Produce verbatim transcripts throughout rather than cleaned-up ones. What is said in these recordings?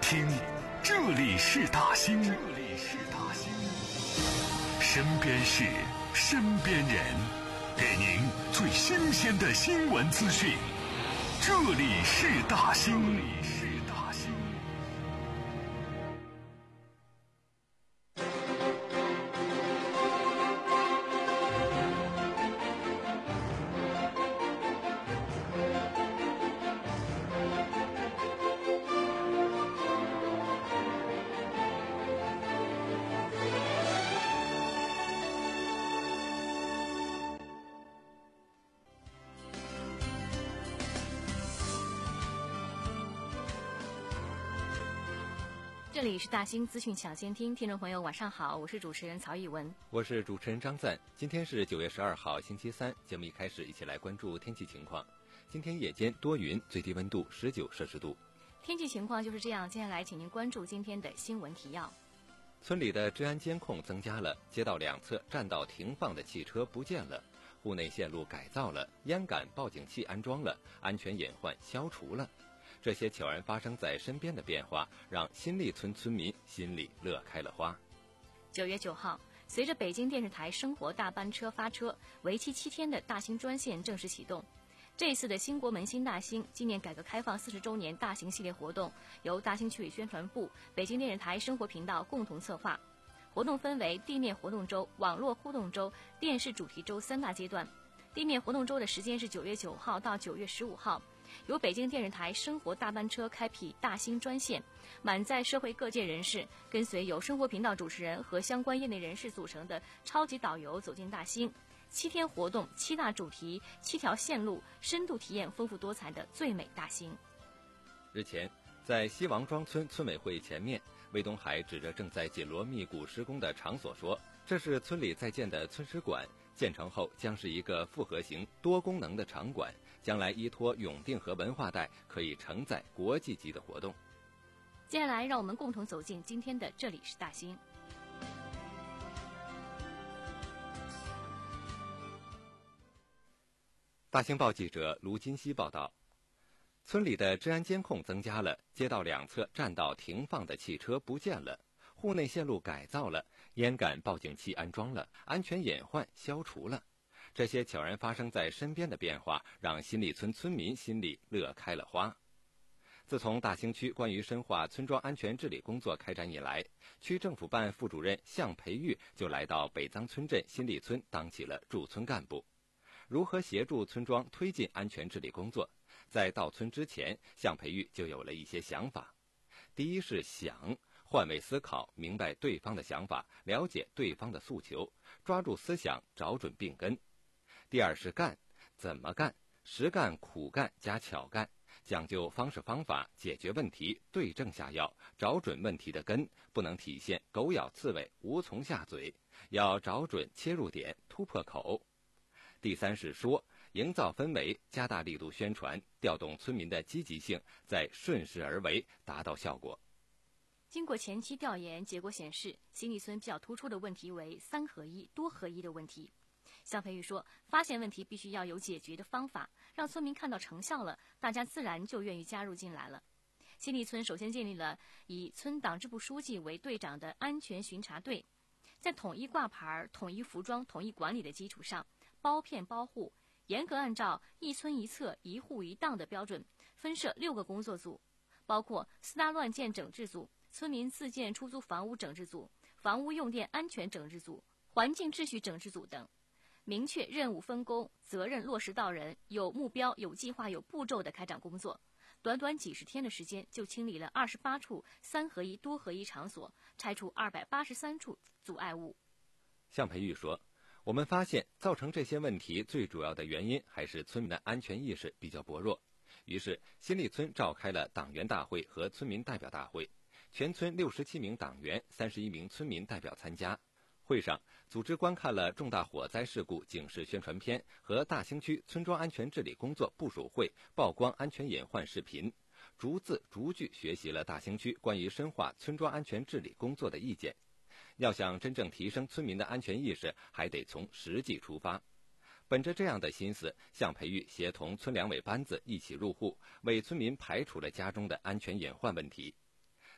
听，这里是大兴，这里是大兴，身边事，身边人，给您最新鲜的新闻资讯。这里是大兴，这里是大兴。 这里是大兴资讯抢先听，听众朋友晚上好，我是主持人曹以文， 我是主持人张赞。今天是九月十二号星期三，节目一开始一起来关注天气情况。今天夜间多云，最低温度十九摄氏度。 天气情况就是这样，接下来请您关注今天的新闻提要。 村里的治安监控增加了，街道两侧占道停放的汽车不见了，户内线路改造了，烟感报警器安装了，安全隐患消除了。这些悄然发生在身边的变化，让新立村村民心里乐开了花。 九月九号，随着北京电视台生活大班车发车，为期七天的大兴专线正式启动。这一次的新国门新大兴纪念改革开放四十周年大型系列活动，由大兴区委宣传部、北京电视台生活频道共同策划。活动分为地面活动周、网络互动周、电视主题周三大阶段。地面活动周的时间是九月九号到九月十五号。由北京电视台生活大班车开辟大兴专线，满载社会各界人士，跟随由生活频道主持人和相关业内人士组成的超级导游走进大兴。七天活动，七大主题，七条线路，深度体验丰富多彩的最美大兴。 日前，在西王庄村村委会前面，魏东海指着正在紧锣密鼓施工的场所说：“这是村里在建的村史馆，建成后将是一个复合型多功能的场馆。”将来依托永定河文化带，可以承载国际级的活动。 接下来让我们共同走进今天的这里是大兴。 大兴报记者卢金熙报道，村里的治安监控增加了，街道两侧占道停放的汽车不见了，户内线路改造了，烟感报警器安装了，安全隐患消除了。这些悄然发生在身边的变化，让新立村村民心里乐开了花。自从大兴区关于深化村庄安全治理工作开展以来，区政府办副主任向培育就来到北藏村镇新立村当起了驻村干部。如何协助村庄推进安全治理工作，在到村之前，向培育就有了一些想法。第一是想换位思考，明白对方的想法，了解对方的诉求，抓住思想，找准病根。第二是干，怎么干？实干、苦干加巧干，讲究方式方法，解决问题，对症下药，找准问题的根，不能体现狗咬刺猬，无从下嘴，要找准切入点，突破口。第三是说，营造氛围，加大力度宣传，调动村民的积极性，再顺势而为，达到效果。 经过前期调研，结果显示，新立村比较突出的问题为三合一、多合一的问题。向培育说，发现问题必须要有解决的方法，让村民看到成效了，大家自然就愿意加入进来了。新立村首先建立了以村党支部书记为队长的安全巡查队，在统一挂牌、统一服装、统一管理的基础上，包片包户，严格按照一村一策、一户一档的标准，分设六个工作组，包括私搭乱建整治组、村民自建出租房屋整治组、房屋用电安全整治组、环境秩序整治组等。明确任务分工，责任落实到人，有目标、有计划、有步骤的开展工作。短短几十天的时间，就清理了二十八处三合一、多合一场所，拆除二百八十三处阻碍物。 向培育说，我们发现造成这些问题最主要的原因还是村民的安全意识比较薄弱。于是新立村召开了党员大会和村民代表大会，全村六十七名党员、三十一名村民代表参加。会上，组织观看了重大火灾事故警示宣传片和大兴区村庄安全治理工作部署会曝光安全隐患视频，逐字逐句学习了大兴区关于深化村庄安全治理工作的意见。要想真正提升村民的安全意识，还得从实际出发。本着这样的心思，向培育协同村两委班子一起入户，为村民排除了家中的安全隐患问题。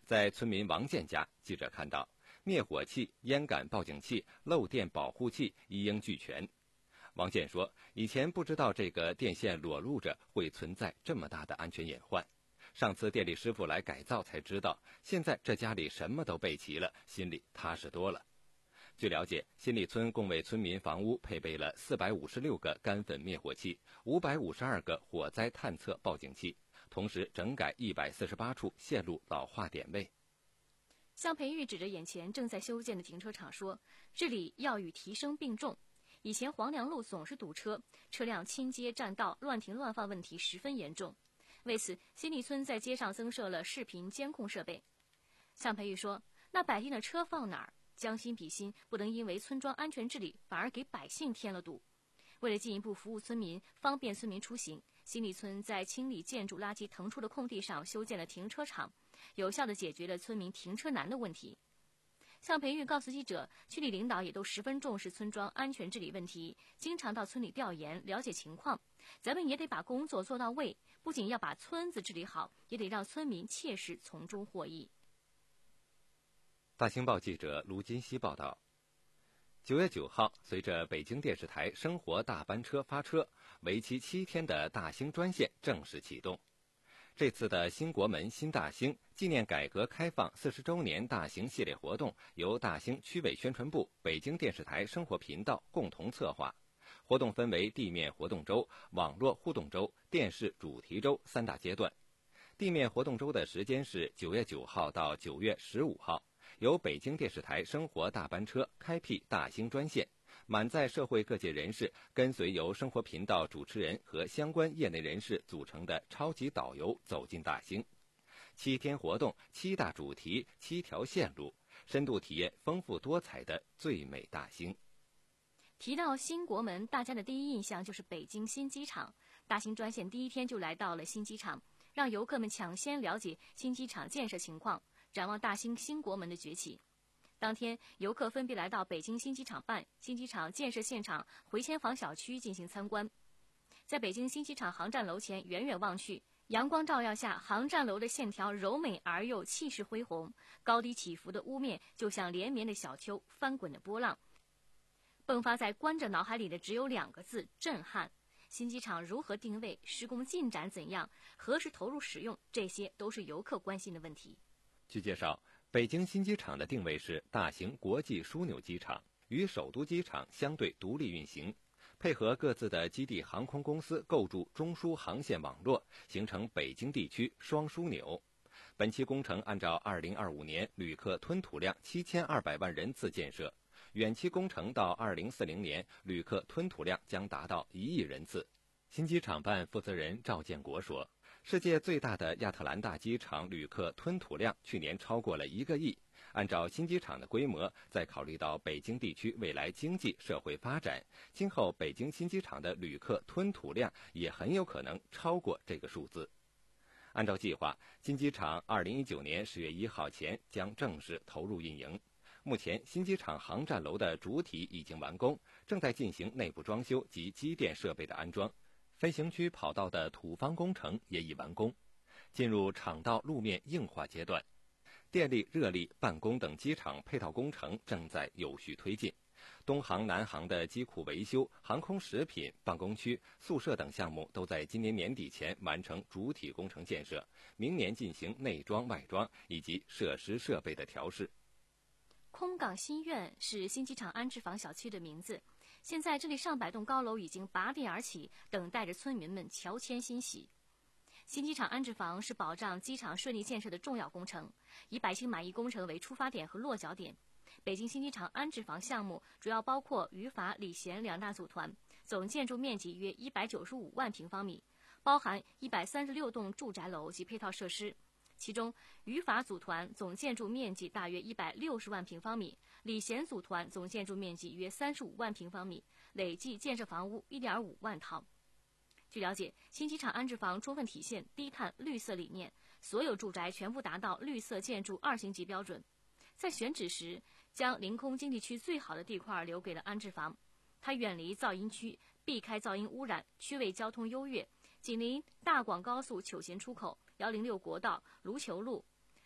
在村民王建家，记者看到灭火器、烟感报警器、漏电保护器一应俱全。王建说，以前不知道这个电线裸露着会存在这么大的安全隐患，上次电力师傅来改造才知道，现在这家里什么都备齐了，心里踏实多了。据了解，新里村共为村民房屋配备了四百五十六个干粉灭火器、五百五十二个火灾探测报警器，同时整改一百四十八处线路老化点位。 向培育指着眼前正在修建的停车场说，这里要与提升并重。以前黄梁路总是堵车，车辆倾街占道、乱停乱放问题十分严重。为此，新里村在街上增设了视频监控设备。向培育说，那百姓的车放哪儿？将心比心，不能因为村庄安全治理反而给百姓添了堵。为了进一步服务村民，方便村民出行，新里村在清理建筑垃圾腾出的空地上修建了停车场，有效地解决了村民停车难的问题。向培育告诉记者，区里领导也都十分重视村庄安全治理问题，经常到村里调研了解情况。咱们也得把工作做到位，不仅要把村子治理好，也得让村民切实从中获益。 大兴报记者卢金熙报道，九月九号，随着北京电视台生活大班车发车，为期七天的大兴专线正式启动。这次的新国门新大兴纪念改革开放四十周年大型系列活动由大兴区委宣传部、北京电视台生活频道共同策划。活动分为地面活动周、网络互动周、电视主题周三大阶段。地面活动周的时间是九月九号到九月十五号，由北京电视台生活大班车开辟大兴专线，满载社会各界人士，跟随由生活频道主持人和相关业内人士组成的超级导游走进大兴。七天活动，七大主题，七条线路，深度体验丰富多彩的最美大兴。 提到新国门，大家的第一印象就是北京新机场。大兴专线第一天就来到了新机场，让游客们抢先了解新机场建设情况，展望大兴新国门的崛起。当天，游客分别来到北京新机场办、新机场建设现场回迁房小区进行参观。在北京新机场航站楼前远远望去，阳光照耀下，航站楼的线条柔美而又气势恢宏，高低起伏的屋面就像连绵的小丘、翻滚的波浪。迸发在观者脑海里的只有两个字：震撼。新机场如何定位？施工进展怎样？何时投入使用？这些都是游客关心的问题。 据介绍，北京新机场的定位是大型国际枢纽机场，与首都机场相对独立运行，配合各自的基地航空公司构筑中枢航线网络，形成北京地区双枢纽。本期工程按照二零二五年旅客吞吐量七千二百万人次建设，远期工程到二零四零年旅客吞吐量将达到一亿人次。新机场办负责人赵建国说，世界最大的亚特兰大机场旅客吞吐量去年超过了一个亿，按照新机场的规模，再考虑到北京地区未来经济社会发展，今后北京新机场的旅客吞吐量也很有可能超过这个数字。按照计划，新机场二零一九年十月一号前将正式投入运营。目前，新机场航站楼的主体已经完工，正在进行内部装修及机电设备的安装。飞行区跑道的土方工程也已完工，进入场道路面硬化阶段。电力、热力、办公等机场配套工程正在有序推进。东航、南航的机库维修、航空食品、办公区、宿舍等项目都在今年年底前完成主体工程建设，明年进行内装、外装以及设施设备的调试。 空港新苑是新机场安置房小区的名字，现在这里上百栋高楼已经拔地而起，等待着村民们乔迁欣喜。新机场安置房是保障机场顺利建设的重要工程，以百姓满意工程为出发点和落脚点。北京新机场安置房项目主要包括语法、礼贤两大组团，总建筑面积约一百九十五万平方米，包含一百三十六栋住宅楼及配套设施。其中，语法组团总建筑面积大约一百六十万平方米，礼贤组团总建筑面积约三十五万平方米，累计建设房屋一点五万套。据了解，新机场安置房充分体现低碳绿色理念，所有住宅全部达到绿色建筑二星级标准。在选址时，将临空经济区最好的地块留给了安置房，它远离噪音区，避开噪音污染，区位交通优越，紧邻大广高速求贤出口、幺零六国道、卢球路，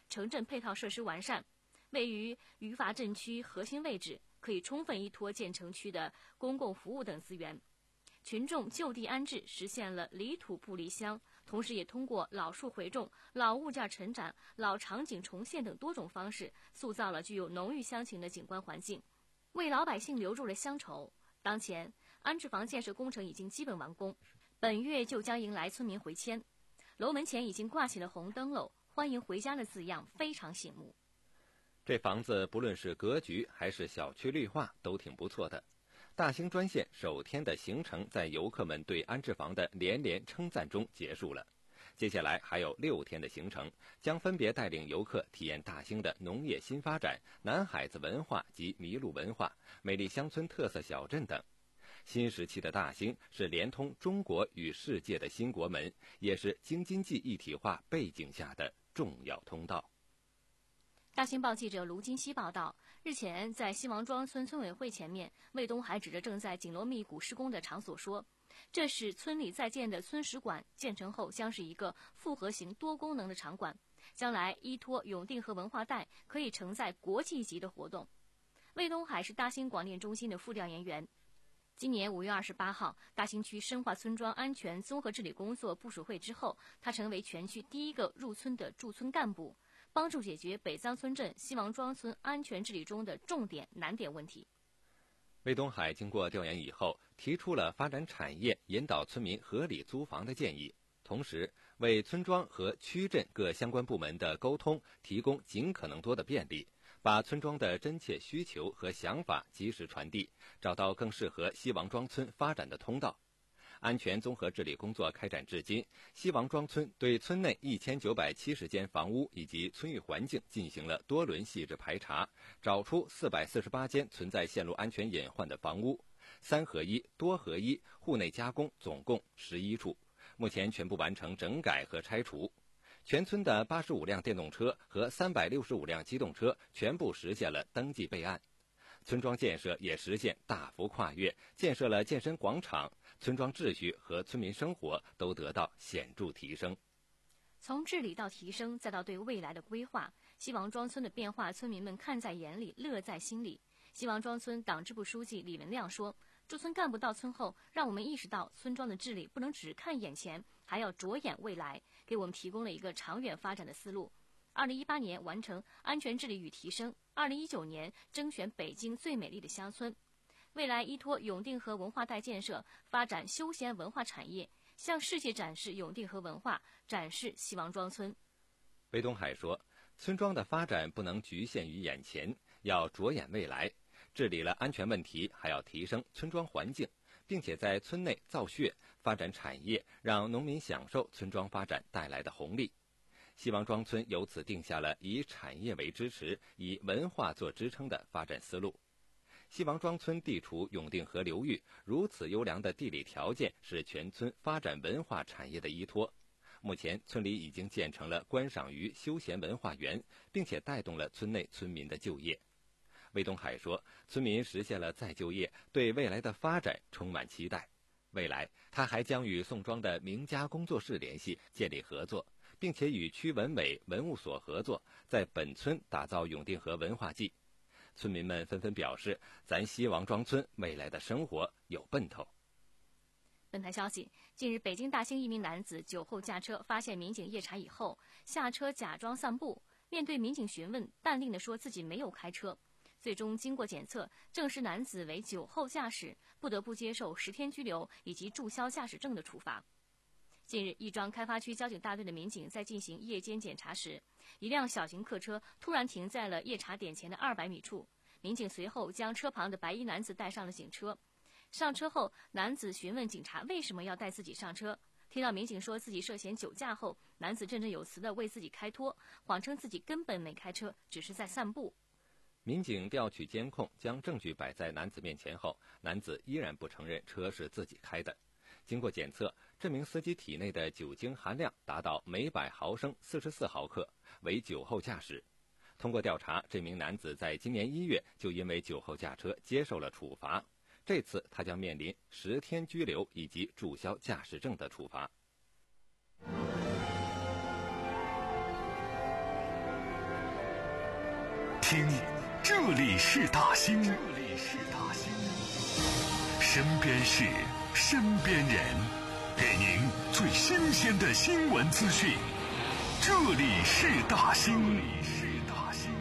城镇配套设施完善，位于余阀镇区核心位置，可以充分依托建成区的公共服务等资源。群众就地安置，实现了离土不离乡，同时也通过老树回种、老物件成长、老场景重现等多种方式，塑造了具有浓郁乡情的景观环境，为老百姓留住了乡愁。当前，安置房建设工程已经基本完工，本月就将迎来村民回迁。楼门前已经挂起了红灯笼，欢迎回家的字样非常醒目。 这房子不论是格局还是小区绿化都挺不错的。大兴专线首天的行程在游客们对安置房的连连称赞中结束了。接下来还有六天的行程，将分别带领游客体验大兴的农业新发展、南海子文化及麋鹿文化、美丽乡村特色小镇等。新时期的大兴是连通中国与世界的新国门，也是京津冀一体化背景下的重要通道。 大新报记者卢金熙报道，日前在西王庄村村委会前面，魏东海指着正在紧锣密鼓施工的场所说，这是村里在建的村史馆，建成后将是一个复合型多功能的场馆，将来依托永定河文化带，可以承载国际级的活动。魏东海是大兴广电中心的副调研员。今年五月二十八号，大兴区深化村庄安全综合治理工作部署会之后，他成为全区第一个入村的驻村干部，帮助解决北藏村镇西王庄村安全治理中的重点难点问题。 魏东海经过调研以后，提出了发展产业、引导村民合理租房的建议，同时为村庄和区镇各相关部门的沟通提供尽可能多的便利，把村庄的真切需求和想法及时传递，找到更适合西王庄村发展的通道。安全综合治理工作开展至今，西王庄村对村内一千九百七十间房屋以及村域环境进行了多轮细致排查，找出四百四十八间存在线路安全隐患的房屋，三合一、多合一、户内加工总共十一处，目前全部完成整改和拆除。全村的八十五辆电动车和三百六十五辆机动车全部实现了登记备案。村庄建设也实现大幅跨越，建设了健身广场，村庄秩序和村民生活都得到显著提升。 从治理到提升，再到对未来的规划，西王庄村的变化，村民们看在眼里，乐在心里。西王庄村党支部书记李文亮说，驻村干部到村后，让我们意识到村庄的治理不能只看眼前，还要着眼未来，给我们提供了一个长远发展的思路。二零一八年完成安全治理与提升，二零一九年征选北京最美丽的乡村。未来依托永定河文化带建设，发展休闲文化产业，向世界展示永定河文化，展示西王庄村。 魏东海说，村庄的发展不能局限于眼前，要着眼未来。治理了安全问题，还要提升村庄环境，并且在村内造血，发展产业，让农民享受村庄发展带来的红利。西王庄村由此定下了以产业为支持、以文化做支撑的发展思路。西王庄村地处永定河流域，如此优良的地理条件是全村发展文化产业的依托。目前，村里已经建成了观赏鱼休闲文化园，并且带动了村内村民的就业。魏东海说，村民实现了再就业，对未来的发展充满期待。未来，他还将与宋庄的名家工作室联系，建立合作，并且与区文委文物所合作，在本村打造永定河文化季。村民们纷纷表示，咱西王庄村未来的生活有奔头。 本台消息，近日北京大兴一名男子酒后驾车，发现民警夜查以后，下车假装散步，面对民警询问，淡定地说自己没有开车。最终经过检测，证实男子为酒后驾驶，不得不接受十天拘留以及注销驾驶证的处罚。近日，亦庄开发区交警大队的民警在进行夜间检查时，一辆小型客车突然停在了夜查点前的二百米处，民警随后将车旁的白衣男子带上了警车。上车后，男子询问警察为什么要带自己上车。听到民警说自己涉嫌酒驾后，男子振振有词地为自己开脱，谎称自己根本没开车，只是在散步。 民警调取监控，将证据摆在男子面前后，男子依然不承认车是自己开的。经过检测，这名司机体内的酒精含量达到每百毫升四十四毫克，为酒后驾驶。通过调查，这名男子在今年一月就因为酒后驾车接受了处罚，这次他将面临十天拘留以及注销驾驶证的处罚。 兴，这里是大兴，这里是大兴。身边事，身边人，给您最新鲜的新闻资讯。这里是大兴，这里是大兴。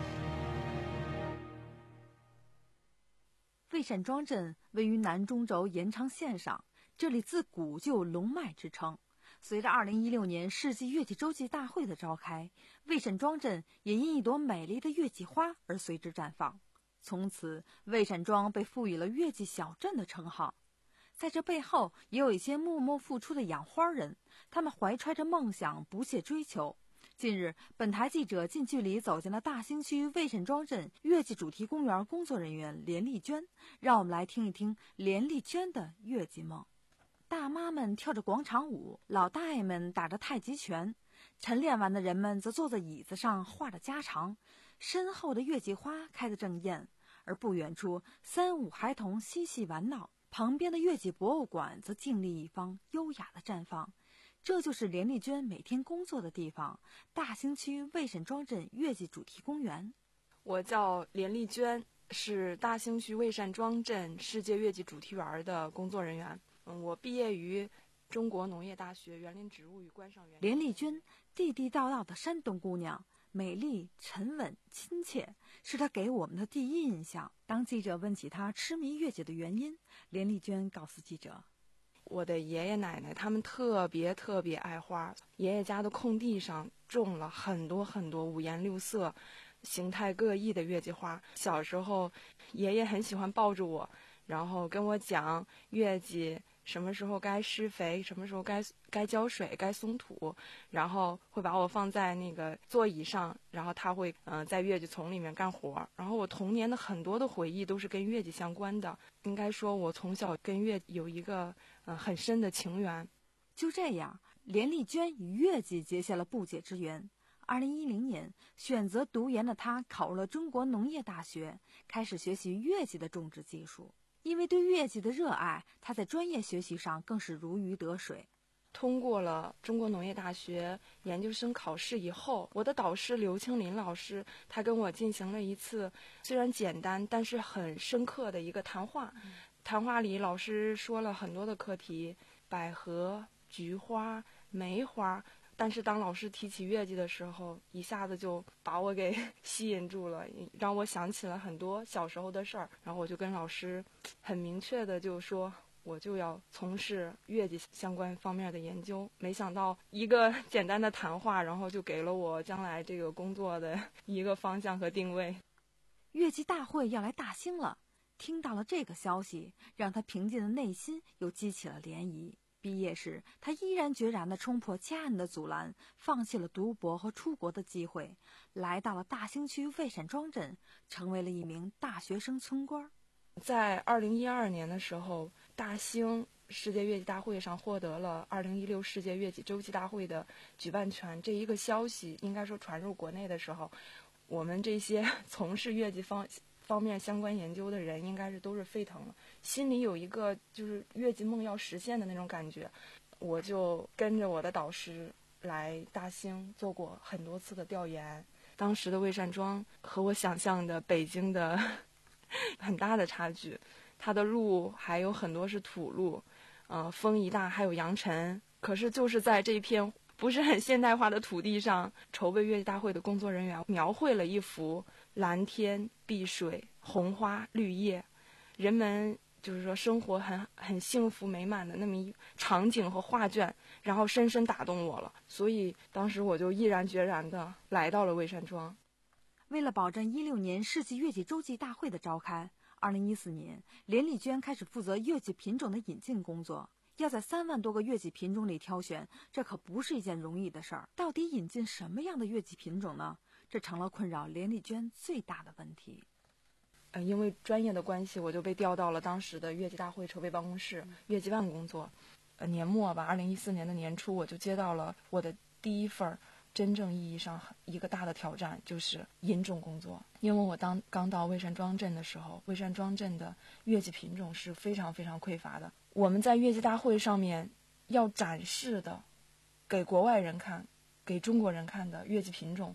魏善庄镇位于南中轴延长线上，这里自古就有龙脉之称。随着二零一六年世纪月季洲际大会的召开，魏善庄镇也因一朵美丽的月季花而随之绽放。从此，魏善庄被赋予了月季小镇的称号。在这背后，也有一些默默付出的养花人，他们怀揣着梦想，不懈追求。近日，本台记者近距离走进了大兴区魏善庄镇月季主题公园工作人员连丽娟，让我们来听一听连丽娟的月季梦。大妈们跳着广场舞，老大爷们打着太极拳，晨练完的人们则坐在椅子上画着家常，身后的月季花开得正艳，而不远处三五孩童嬉戏玩闹，旁边的月季博物馆则静立一方，优雅地绽放。这就是连丽娟每天工作的地方——大兴区魏善庄镇月季主题公园。 我叫连丽娟，是大兴区魏善庄镇世界月季主题园的工作人员。嗯，我毕业于中国农业大学园林植物与观赏园。 连丽娟地地道道的山东姑娘，美丽、沉稳、亲切，是她给我们的第一印象。当记者问起她痴迷月季的原因，连丽娟告诉记者： 我的爷爷奶奶他们特别特别爱花，爷爷家的空地上种了很多很多五颜六色、形态各异的月季花。小时候，爷爷很喜欢抱着我，然后跟我讲月季什么时候该施肥，什么时候该该浇水，该松土，然后会把我放在那个座椅上，然后他会呃在月季丛里面干活。然后我童年的很多的回忆都是跟月季相关的，应该说我从小跟月有一个呃很深的情缘。 就这样，连丽娟与月季结下了不解之缘。二零一零年，选择读研的她考入了中国农业大学，开始学习月季的种植技术。因为对月季的热爱，她在专业学习上更是如鱼得水。 通过了中国农业大学研究生考试以后，我的导师刘青林老师，他跟我进行了一次虽然简单但是很深刻的一个谈话。嗯、谈话里，老师说了很多的课题，百合、菊花、梅花。但是当老师提起月季的时候，一下子就把我给吸引住了，让我想起了很多小时候的事儿。然后我就跟老师很明确的就说，我就要从事月季相关方面的研究。没想到一个简单的谈话，然后就给了我将来这个工作的一个方向和定位。 月季大会要来大兴了，听到了这个消息，让他平静的内心又激起了涟漪。毕业时，他毅然决然地冲破家人的阻拦，放弃了读博和出国的机会，来到了大兴区魏善庄镇，成为了一名大学生村官。 在二零一二年的时候，大兴世界月季大会上获得了二零一六世界月季洲际大会的举办权。这一个消息应该说传入国内的时候，我们这些从事月季方方面相关研究的人应该是都是沸腾了，心里有一个就是月季梦要实现的那种感觉。我就跟着我的导师来大兴做过很多次的调研。当时的魏善庄和我想象的北京的很大的差距，它的路还有很多是土路，呃，风一大还有扬尘。可是就是在这片不是很现代化的土地上，筹备月季大会的工作人员描绘了一幅蓝天碧水、红花绿叶，人们就是说生活很很幸福美满的那么一场景和画卷，然后深深打动我了。所以当时我就毅然决然地来到了魏善庄。 为了保证一六年世纪月季洲际大会的召开，二零一四年，连丽娟开始负责月季品种的引进工作。要在三万多个月季品种里挑选，这可不是一件容易的事儿。到底引进什么样的月季品种呢？这成了困扰连丽娟最大的问题。 呃，因为专业的关系，我就被调到了当时的月季大会筹备办公室，嗯、月季办工作。呃，年末吧，二零一四年的年初，我就接到了我的第一份真正意义上一个大的挑战，就是引种工作。因为我当刚到魏善庄镇的时候，魏善庄镇的月季品种是非常非常匮乏的。我们在月季大会上面要展示的，给国外人看、给中国人看的月季品种，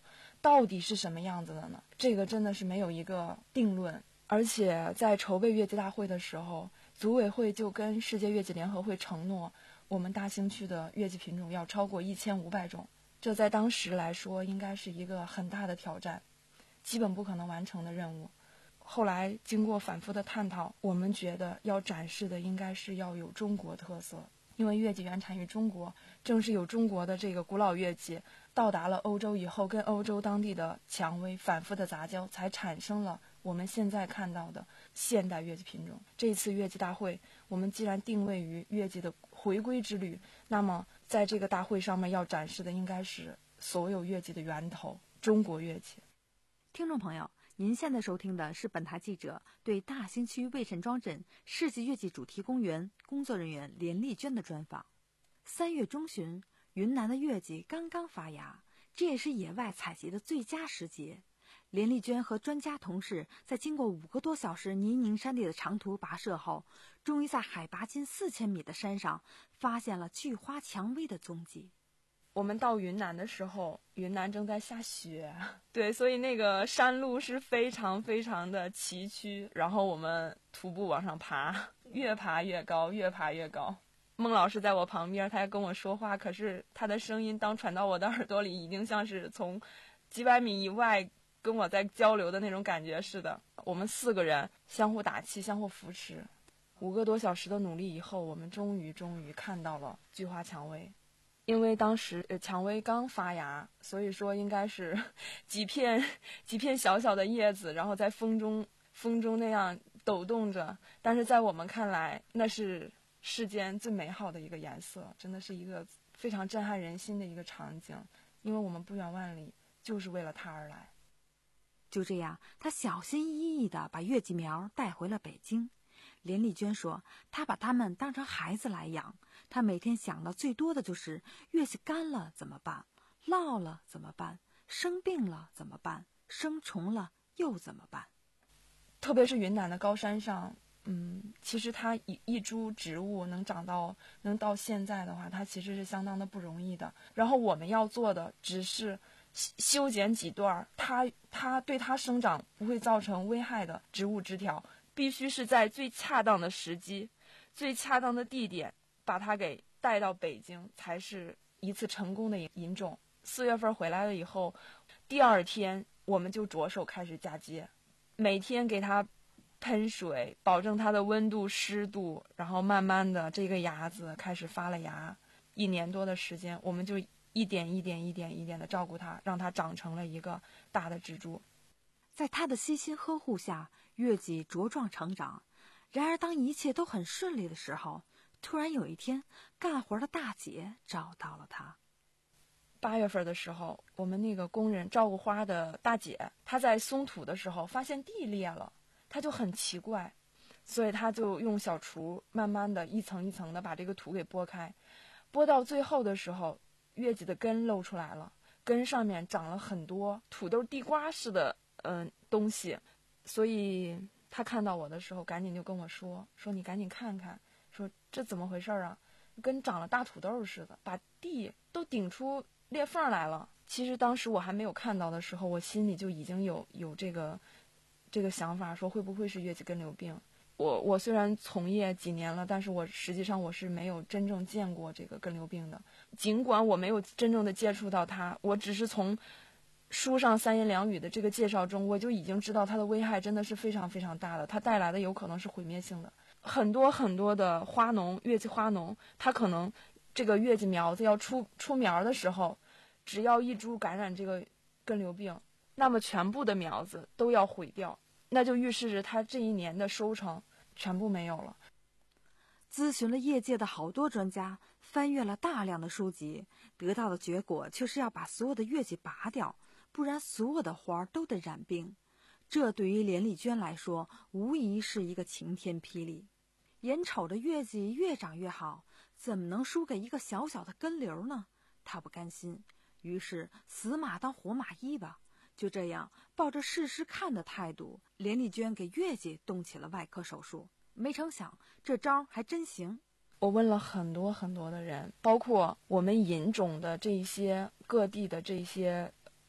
到底是什么样子的呢？这个真的是没有一个定论。而且在筹备月季大会的时候，组委会就跟世界月季联合会承诺，我们大兴区的月季品种要超过一千五百种，这在当时来说应该是一个很大的挑战，基本不可能完成的任务。后来经过反复的探讨，我们觉得要展示的应该是要有中国特色，因为月季原产于中国，正是有中国的这个古老月季到达了欧洲以后，跟欧洲当地的蔷薇反复的杂交，才产生了我们现在看到的现代月季品种。这次月季大会，我们既然定位于月季的回归之旅，那么在这个大会上面要展示的应该是所有月季的源头——中国月季。 听众朋友，您现在收听的是本台记者对大兴区魏慎庄镇世纪月季主题公园工作人员连丽娟的专访。三月中旬，云南的月季刚刚发芽，这也是野外采集的最佳时节。连丽娟和专家同事在经过五个多小时泥泞山地的长途跋涉后，终于在海拔近四千米的山上发现了菊花蔷薇的踪迹。 我们到云南的时候，云南正在下雪，对，所以那个山路是非常非常的崎岖，然后我们徒步往上爬，越爬越高，越爬越高。孟老师在我旁边，他还跟我说话，可是他的声音当传到我的耳朵里，已经像是从几百米以外跟我在交流的那种感觉似的。我们四个人相互打气，相互扶持，五个多小时的努力以后，我们终于终于看到了菊花蔷薇。因为当时呃蔷薇刚发芽，所以说应该是几片几片小小的叶子，然后在风中风中那样抖动着。但是在我们看来，那是世间最美好的一个颜色，真的是一个非常震撼人心的一个场景。因为我们不远万里就是为了它而来。 就这样，他小心翼翼地把月季苗带回了北京。连丽娟说，她把它们当成孩子来养，她每天想的最多的就是月季干了怎么办，落了怎么办，生病了怎么办，生虫了又怎么办。 特别是云南的高山上，嗯，其实它一一株植物能长到能到现在的话，它其实是相当的不容易的。然后我们要做的只是修剪几段它它对它生长不会造成危害的植物枝条，必须是在最恰当的时机、最恰当的地点把它给带到北京，才是一次成功的引种。四月份回来了以后，第二天我们就着手开始嫁接，每天给它喷水，保证它的温度、湿度，然后慢慢的这个芽子开始发了芽。一年多的时间，我们就一点一点、一点一点的照顾它，让它长成了一个大的植株。 在他的悉心呵护下，月季茁壮成长。然而当一切都很顺利的时候，突然有一天，干活的大姐找到了他。 八月份的时候，我们那个工人照顾花的大姐，她在松土的时候发现地裂了，她就很奇怪，所以她就用小锄慢慢的一层一层的把这个土给拨开，拨到最后的时候，月季的根露出来了，根上面长了很多土豆地瓜似的嗯、呃、东西，所以她看到我的时候，赶紧就跟我说说你赶紧看看，说这怎么回事啊？跟长了大土豆似的，把地都顶出裂缝来了。其实当时我还没有看到的时候，我心里就已经有有这个这个想法，说会不会是月季根瘤病。我我虽然从业几年了，但是我实际上我是没有真正见过这个根瘤病的。尽管我没有真正的接触到它，我只是从书上三言两语的这个介绍中，我就已经知道它的危害真的是非常非常大的，它带来的有可能是毁灭性的。很多很多的花农，月季花农，他可能这个月季苗子要出出苗的时候，只要一株感染这个根瘤病，那么全部的苗子都要毁掉，那就预示着他这一年的收成全部没有了。 咨询了业界的好多专家，翻阅了大量的书籍，得到的结果却是要把所有的月季拔掉，不然所有的花都得染病。这对于连丽娟来说，无疑是一个晴天霹雳。眼瞅着月季越长越好，怎么能输给一个小小的根瘤呢？她不甘心，于是死马当活马医吧。就这样，抱着试试看的态度，连丽娟给月季动起了外科手术。没成想，这招还真行。 我问了很多很多的人，包括我们引种的这一些各地的这些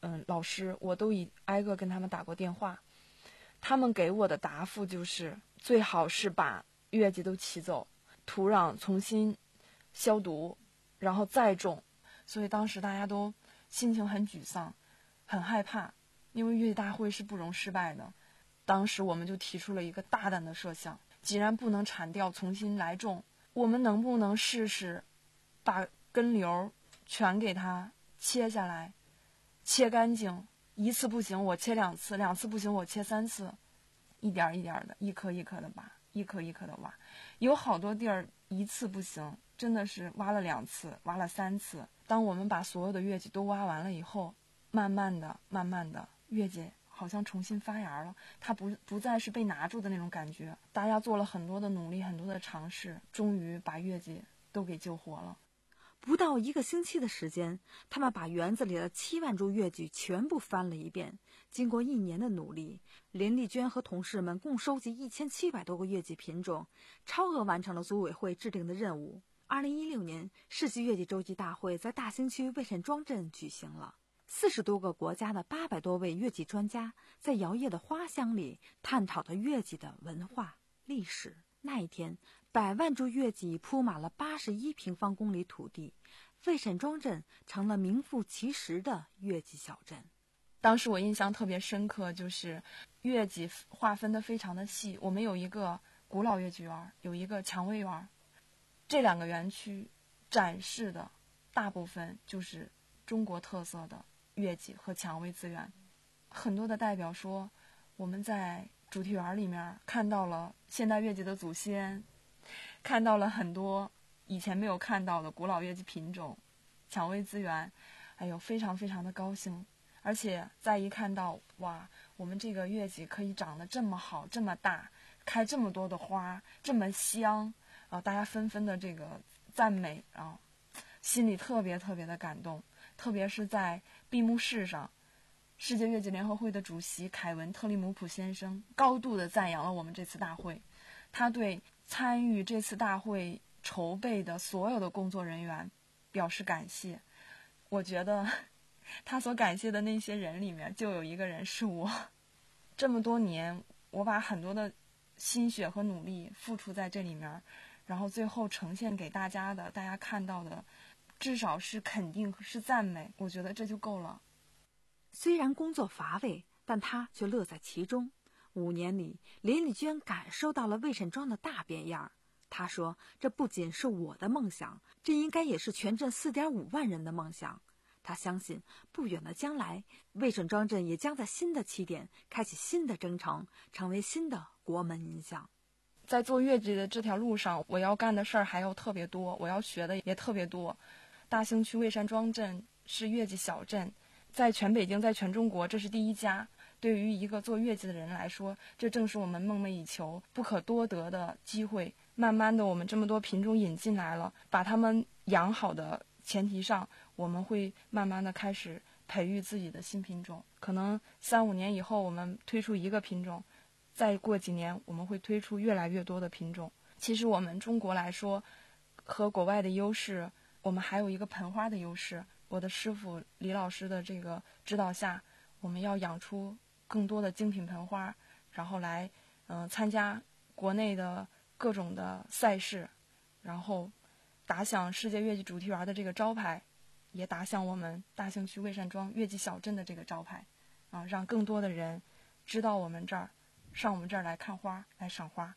嗯老师，我都已挨个跟他们打过电话，他们给我的答复就是最好是把月季都起走，土壤重新消毒，然后再种。所以当时大家都心情很沮丧，很害怕，因为月季大会是不容失败的。当时我们就提出了一个大胆的设想，既然不能铲掉重新来种，我们能不能试试把根瘤全给它切下来，切干净，一次不行我切两次，两次不行我切三次，一点一点的，一颗一颗的挖，一颗一颗的挖。有好多地儿一次不行，真的是挖了两次，挖了三次。当我们把所有的月季都挖完了以后，慢慢的慢慢的月季好像重新发芽了，它不不再是被拿住的那种感觉。大家做了很多的努力，很多的尝试，终于把月季都给救活了。 不到一个星期的时间，他们把园子里的七万株月季全部翻了一遍。经过一年的努力，林丽娟和同事们共收集一千七百多个月季品种，超额完成了组委会制定的任务。二零一六年世纪月季周季大会在大兴区魏慎庄镇举行了。四十多个国家的八百多位月季专家在摇曳的花香里探讨着月季的文化历史。那一天，百万株月季铺满了八十一平方公里土地，魏慎庄镇成了名副其实的月季小镇。 当时我印象特别深刻，就是月季划分的非常的细，我们有一个古老月季园，有一个蔷薇园，这两个园区展示的大部分就是中国特色的月季和蔷薇资源。很多的代表说，我们在主题园里面看到了现代月季的祖先，看到了很多以前没有看到的古老月季品种、蔷薇资源，哎呦，非常非常的高兴。而且再一看到，哇，我们这个月季可以长得这么好，这么大，开这么多的花，这么香，啊，大家纷纷的这个赞美啊，心里特别特别的感动。特别是在闭幕式上，世界月季联合会的主席凯文·特利姆普先生高度的赞扬了我们这次大会，他对参与这次大会筹备的所有的工作人员表示感谢。我觉得他所感谢的那些人里面，就有一个人是我。这么多年，我把很多的心血和努力付出在这里面，然后最后呈现给大家的，大家看到的至少是肯定，是赞美，我觉得这就够了。 虽然工作乏味，但他却乐在其中。五年里，林丽娟感受到了魏慎庄的大变样。她说，这不仅是我的梦想，这应该也是全镇 四点五万人的梦想。她相信不远的将来，魏慎庄镇也将在新的起点开启新的征程，成为新的国门印象。 在做月季的这条路上，我要干的事儿还有特别多，我要学的也特别多。大兴区魏慎庄镇是月季小镇，在全北京，在全中国，这是第一家。对于一个做月季的人来说，这正是我们梦寐以求、不可多得的机会。慢慢的，我们这么多品种引进来了，把它们养好的前提上，我们会慢慢的开始培育自己的新品种。可能三五年以后，我们推出一个品种，再过几年，我们会推出越来越多的品种。其实我们中国来说，和国外的优势，我们还有一个盆花的优势。我的师傅李老师的这个指导下，我们要养出更多的精品盆花，然后来嗯、呃、参加国内的各种的赛事，然后打响世界月季主题园的这个招牌，也打响我们大兴区魏慎庄月季小镇的这个招牌啊，让更多的人知道我们这儿，上我们这儿来看花，来赏花。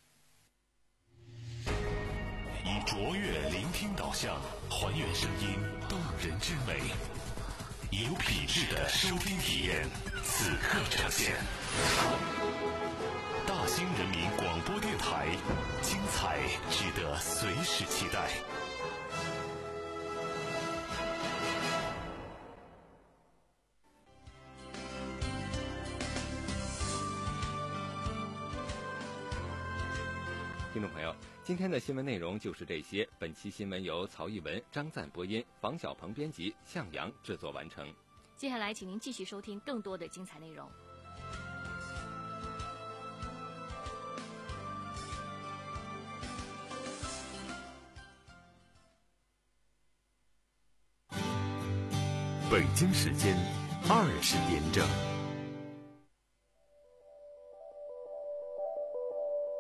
以卓越聆听导向，还原声音动人之美，有品质的收听体验，此刻呈现。大兴人民广播电台，精彩值得随时期待。 听众朋友，今天的新闻内容就是这些。本期新闻由曹一文、张赞播音，房小鹏编辑，向阳制作完成。 接下来，请您继续收听更多的精彩内容。 北京时间二十点整。